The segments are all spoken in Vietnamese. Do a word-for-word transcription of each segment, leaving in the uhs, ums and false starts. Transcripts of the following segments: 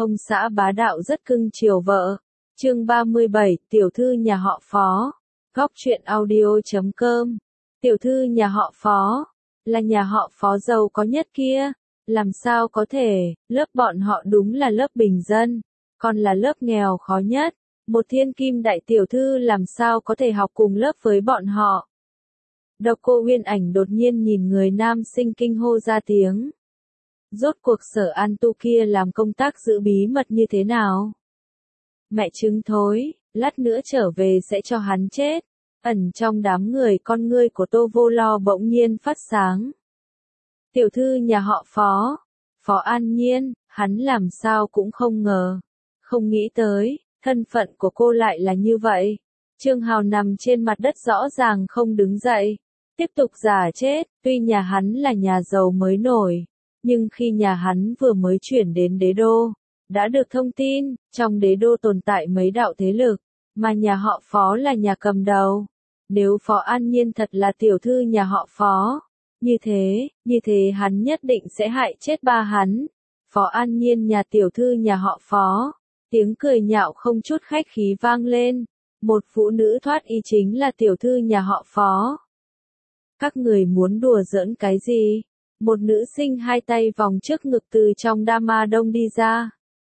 Ông xã bá đạo rất cưng chiều vợ. Chương ba mươi bảy, tiểu thư nhà họ Phó. Góc truyện audio chấm com. Tiểu thư nhà họ Phó, là nhà họ Phó giàu có nhất kia. Làm sao có thể, lớp bọn họ đúng là lớp bình dân, còn là lớp nghèo khó nhất. Một thiên kim đại tiểu thư làm sao có thể học cùng lớp với bọn họ. Độc Cô Uyên Ảnh đột nhiên nhìn người nam sinh kinh hô ra tiếng. Rốt cuộc Sở An Tu kia làm công tác giữ bí mật như thế nào? Mẹ trứng thối, lát nữa trở về sẽ cho hắn chết. Ẩn trong đám người con ngươi của Tô Vô Lo bỗng nhiên phát sáng. Tiểu thư nhà họ Phó, Phó An Nhiên, hắn làm sao cũng không ngờ, không nghĩ tới, thân phận của cô lại là như vậy. Trương Hào nằm trên mặt đất rõ ràng không đứng dậy, tiếp tục giả chết, tuy nhà hắn là nhà giàu mới nổi, nhưng khi nhà hắn vừa mới chuyển đến đế đô, đã được thông tin, trong đế đô tồn tại mấy đạo thế lực, mà nhà họ Phó là nhà cầm đầu. Nếu Phó An Nhiên thật là tiểu thư nhà họ Phó, như thế, như thế hắn nhất định sẽ hại chết ba hắn. Phó An Nhiên nhà tiểu thư nhà họ Phó, tiếng cười nhạo không chút khách khí vang lên, một phụ nữ thoát y chính là tiểu thư nhà họ Phó. Các người muốn đùa giỡn cái gì? Một nữ sinh hai tay vòng trước ngực từ trong Dama Đông đi ra.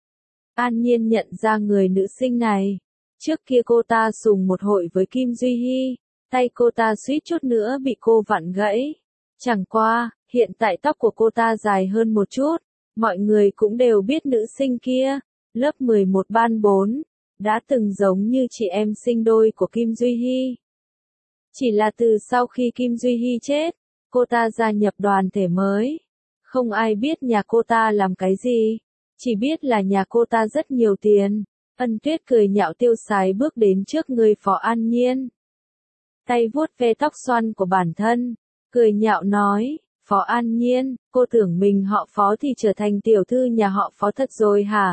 An Nhiên nhận ra người nữ sinh này. Trước kia cô ta sùng một hội với Kim Duy Hy, tay cô ta suýt chút nữa bị cô vặn gãy. Chẳng qua, hiện tại tóc của cô ta dài hơn một chút, mọi người cũng đều biết nữ sinh kia, lớp mười một ban bốn, đã từng giống như chị em sinh đôi của Kim Duy Hy. Chỉ là từ sau khi Kim Duy Hy chết, cô ta gia nhập đoàn thể mới. Không ai biết nhà cô ta làm cái gì, chỉ biết là nhà cô ta rất nhiều tiền. Ân Tuyết cười nhạo tiêu sái bước đến trước người Phó An Nhiên. Tay vuốt ve tóc xoăn của bản thân, cười nhạo nói, Phó An Nhiên, cô tưởng mình họ Phó thì trở thành tiểu thư nhà họ Phó thật rồi hả?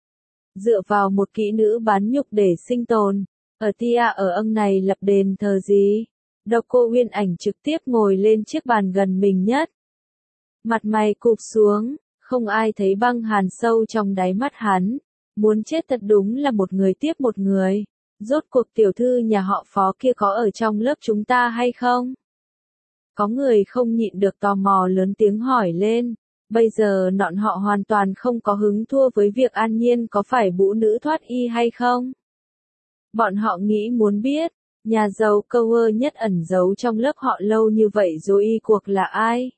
Dựa vào một kỹ nữ bán nhục để sinh tồn, ở tia ở âng này lập đền thờ gì? Độc Cô Uyên Ảnh trực tiếp ngồi lên chiếc bàn gần mình nhất. Mặt mày cụp xuống, không ai thấy băng hàn sâu trong đáy mắt hắn. Muốn chết thật đúng là một người tiếp một người. Rốt cuộc tiểu thư nhà họ Phó kia có ở trong lớp chúng ta hay không? Có người không nhịn được tò mò lớn tiếng hỏi lên. Bây giờ nọn họ hoàn toàn không có hứng thua với việc An Nhiên có phải vũ nữ thoát y hay không. Bọn họ nghĩ muốn biết, nhà giàu câu ơ nhất ẩn giấu trong lớp họ lâu như vậy rồi y cuộc là ai?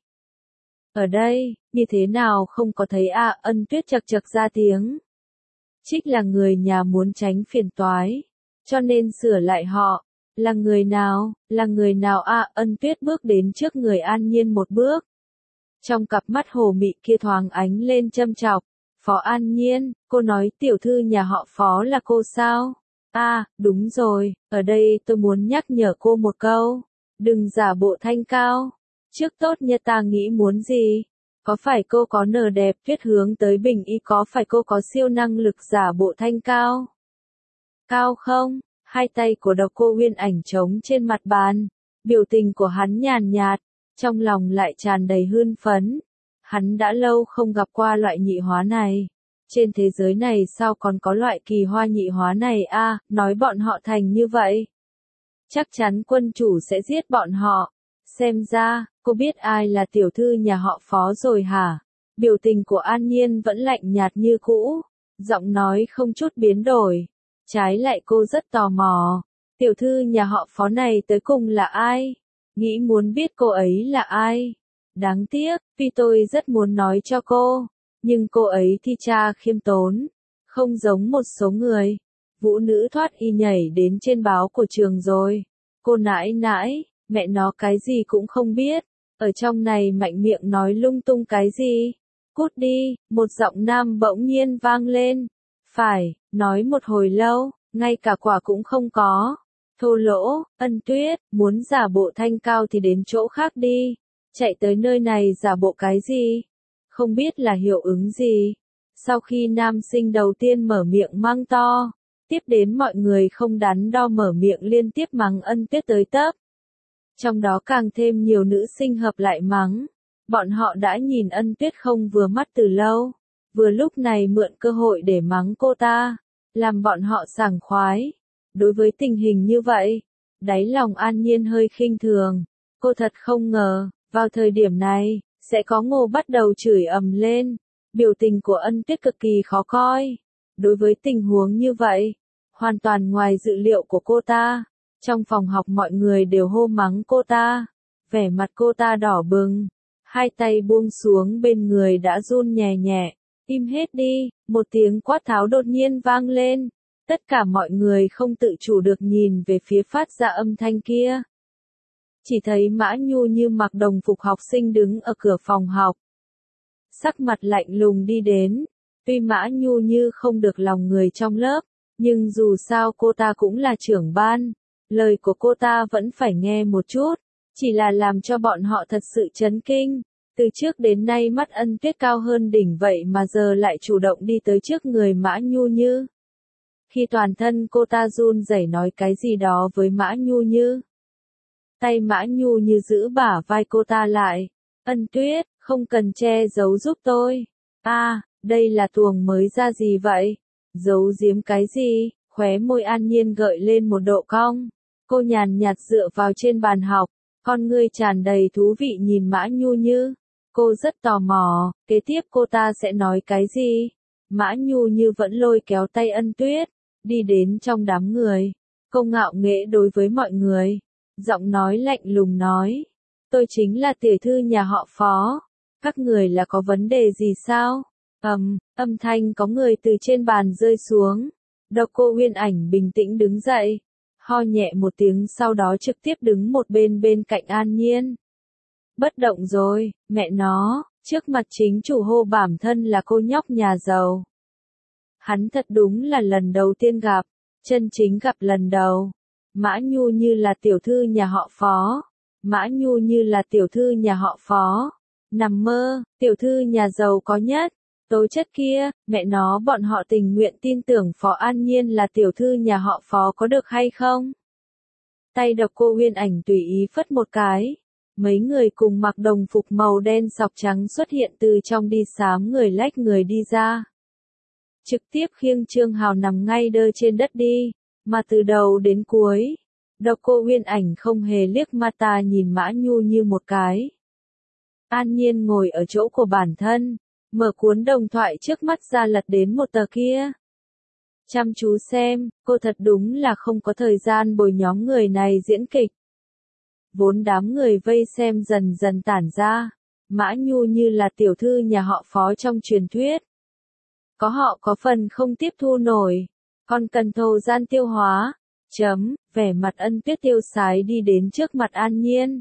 Ở đây, như thế nào không có thấy à? Ân Tuyết chật chật ra tiếng. Trích là người nhà muốn tránh phiền toái, cho nên sửa lại họ. Là người nào, là người nào à? Ân Tuyết bước đến trước người An Nhiên một bước. Trong cặp mắt hồ mị kia thoáng ánh lên châm chọc. Phó An Nhiên, cô nói tiểu thư nhà họ Phó là cô sao? À, đúng rồi, ở đây tôi muốn nhắc nhở cô một câu. Đừng giả bộ thanh cao. Trước tốt nhất ta nghĩ muốn gì? Có phải cô có nở đẹp Tuyết hướng tới bình y, có phải cô có siêu năng lực giả bộ thanh cao? Cao không? Hai tay của Độc Cô Uyên Ảnh trống trên mặt bàn. Biểu tình của hắn nhàn nhạt, trong lòng lại tràn đầy hưng phấn. Hắn đã lâu không gặp qua loại nhị hóa này. Trên thế giới này sao còn có loại kỳ hoa nhị hóa này a? À, nói bọn họ thành như vậy, chắc chắn quân chủ sẽ giết bọn họ. Xem ra, cô biết ai là tiểu thư nhà họ Phó rồi hả? Biểu tình của An Nhiên vẫn lạnh nhạt như cũ, giọng nói không chút biến đổi. Trái lại cô rất tò mò, tiểu thư nhà họ Phó này tới cùng là ai? Nghĩ muốn biết cô ấy là ai? Đáng tiếc, vì tôi rất muốn nói cho cô, nhưng cô ấy thi cha khiêm tốn, không giống một số người. Vũ nữ thoát y nhảy đến trên báo của trường rồi. Cô nãi nãi, mẹ nó cái gì cũng không biết, ở trong này mạnh miệng nói lung tung cái gì? Cút đi, một giọng nam bỗng nhiên vang lên. Phải, nói một hồi lâu, ngay cả quả cũng không có. Thô lỗ, Ân Tuyết, muốn giả bộ thanh cao thì đến chỗ khác đi. Chạy tới nơi này giả bộ cái gì? Không biết là hiệu ứng gì. Sau khi nam sinh đầu tiên mở miệng mang to, tiếp đến mọi người không đắn đo mở miệng liên tiếp mắng Ân Tuyết tới tấp. Trong đó càng thêm nhiều nữ sinh hợp lại mắng. Bọn họ đã nhìn Ân Tuyết không vừa mắt từ lâu. vừa lúc này mượn cơ hội để mắng cô ta, làm bọn họ sảng khoái. Đối với tình hình như vậy, đáy lòng An Nhiên hơi khinh thường, cô thật không ngờ, vào thời điểm này, sẽ có Ngô bắt đầu chửi ầm lên, biểu tình của Ân Tuyết cực kỳ khó coi. Đối với tình huống như vậy, hoàn toàn ngoài dự liệu của cô ta, trong phòng học mọi người đều hô mắng cô ta, vẻ mặt cô ta đỏ bừng, hai tay buông xuống bên người đã run nhẹ nhẹ, im hết đi, một tiếng quát tháo đột nhiên vang lên, tất cả mọi người không tự chủ được nhìn về phía phát ra âm thanh kia. Chỉ thấy Mã Nhu Như mặc đồng phục học sinh đứng ở cửa phòng học. Sắc mặt lạnh lùng đi đến, tuy Mã Nhu Như không được lòng người trong lớp, nhưng dù sao cô ta cũng là trưởng ban, lời của cô ta vẫn phải nghe một chút, chỉ là làm cho bọn họ thật sự chấn kinh. Từ trước đến nay mắt Ân Tuyết cao hơn đỉnh vậy mà giờ lại chủ động đi tới trước người Mã Nhu Như. Khi toàn thân cô ta run rẩy nói cái gì đó với Mã Nhu Như. Tay Mã Nhu Như giữ bả vai cô ta lại. Ân Tuyết, không cần che giấu giúp tôi. A, à, đây là tuồng mới ra gì vậy? Giấu giếm cái gì? Khóe môi An Nhiên gợi lên một độ cong. Cô nhàn nhạt dựa vào trên bàn học, con ngươi tràn đầy thú vị nhìn Mã Nhu Như. Cô rất tò mò, kế tiếp cô ta sẽ nói cái gì? Mã Nhu Như vẫn lôi kéo tay Ân Tuyết, đi đến trong đám người. Cô ngạo nghễ đối với mọi người. Giọng nói lạnh lùng nói. Tôi chính là tiểu thư nhà họ Phó. Các người là có vấn đề gì sao? Ầm, âm thanh có người từ trên bàn rơi xuống. Độc Cô Uyên Ảnh bình tĩnh đứng dậy. Ho nhẹ một tiếng sau đó trực tiếp đứng một bên bên cạnh An Nhiên. Bất động rồi, mẹ nó, trước mặt chính chủ hô bản thân là cô nhóc nhà giàu. Hắn thật đúng là lần đầu tiên gặp, chân chính gặp lần đầu. Mã Nhu Như là tiểu thư nhà họ Phó. Mã Nhu Như là tiểu thư nhà họ Phó. Nằm mơ, tiểu thư nhà giàu có nhất. Tố chất kia, mẹ nó bọn họ tình nguyện tin tưởng Phó An Nhiên là tiểu thư nhà họ Phó có được hay không? Tay Độc Cô Uyên Ảnh tùy ý phất một cái. Mấy người cùng mặc đồng phục màu đen sọc trắng xuất hiện từ trong đi xám người lách người đi ra. Trực tiếp khiêng Trương Hào nằm ngay đơ trên đất đi, mà từ đầu đến cuối, Độc Cô Uyên Ảnh không hề liếc mắt ta nhìn Mã Nhu Như một cái. An Nhiên ngồi ở chỗ của bản thân, mở cuốn đồng thoại trước mắt ra lật đến một tờ kia. Chăm chú xem, cô thật đúng là không có thời gian bồi nhóm người này diễn kịch. Vốn đám người vây xem dần dần tản ra, Mã Nhu Như là tiểu thư nhà họ Phó trong truyền thuyết. Có họ có phần không tiếp thu nổi, còn cần thời gian tiêu hóa. Chấm, vẻ mặt Ân Tuyết tiêu sái đi đến trước mặt An Nhiên.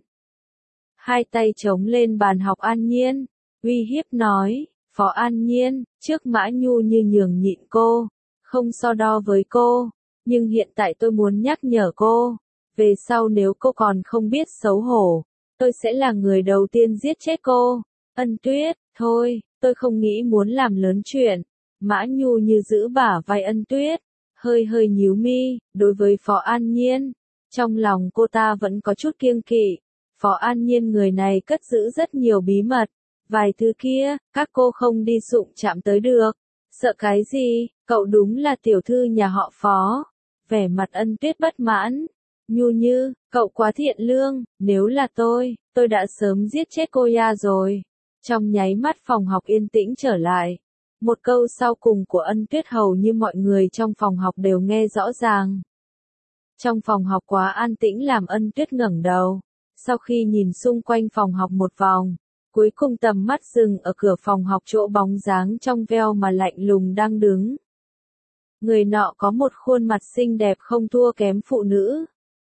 Hai tay chống lên bàn học An Nhiên, uy hiếp nói, Phó An Nhiên, trước Mã Nhu Như nhường nhịn cô, không so đo với cô, nhưng hiện tại tôi muốn nhắc nhở cô. Về sau nếu cô còn không biết xấu hổ, tôi sẽ là người đầu tiên giết chết cô. Ân Tuyết, thôi, tôi không nghĩ muốn làm lớn chuyện. Mã Nhu Như giữ bả vai Ân Tuyết, hơi hơi nhíu mi, đối với Phó An Nhiên. Trong lòng cô ta vẫn có chút kiêng kỵ. Phó An Nhiên người này cất giữ rất nhiều bí mật. Vài thứ kia, các cô không đi đụng chạm tới được. Sợ cái gì, cậu đúng là tiểu thư nhà họ Phó. Vẻ mặt Ân Tuyết bất mãn. Nhu Như, cậu quá thiện lương, nếu là tôi, tôi đã sớm giết chết cô ya rồi. Trong nháy mắt phòng học yên tĩnh trở lại. Một câu sau cùng của Ân Tuyết hầu như mọi người trong phòng học đều nghe rõ ràng. Trong phòng học quá an tĩnh làm Ân Tuyết ngẩng đầu. Sau khi nhìn xung quanh phòng học một vòng, cuối cùng tầm mắt dừng ở cửa phòng học chỗ bóng dáng trong veo mà lạnh lùng đang đứng. Người nọ có một khuôn mặt xinh đẹp không thua kém phụ nữ.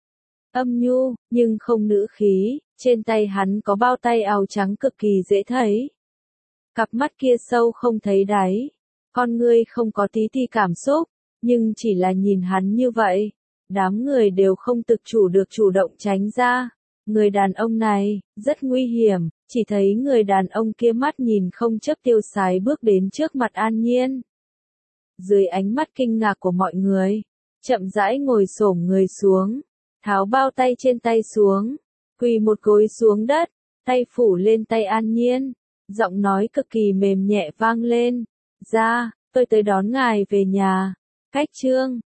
Âm nhu, nhưng không nữ khí, trên tay hắn có bao tay áo trắng cực kỳ dễ thấy. Cặp mắt kia sâu không thấy đáy, con ngươi không có tí ti cảm xúc, nhưng chỉ là nhìn hắn như vậy, đám người đều không tự chủ được chủ động tránh ra. Người đàn ông này, rất nguy hiểm, chỉ thấy người đàn ông kia mắt nhìn không chớp tiêu sái bước đến trước mặt An Nhiên. Dưới ánh mắt kinh ngạc của mọi người, chậm rãi ngồi xổm người xuống, tháo bao tay trên tay xuống, quỳ một gối xuống đất, tay phủ lên tay An Nhiên, giọng nói cực kỳ mềm nhẹ vang lên, Dạ, tôi tới đón ngài về nhà. Khách trương.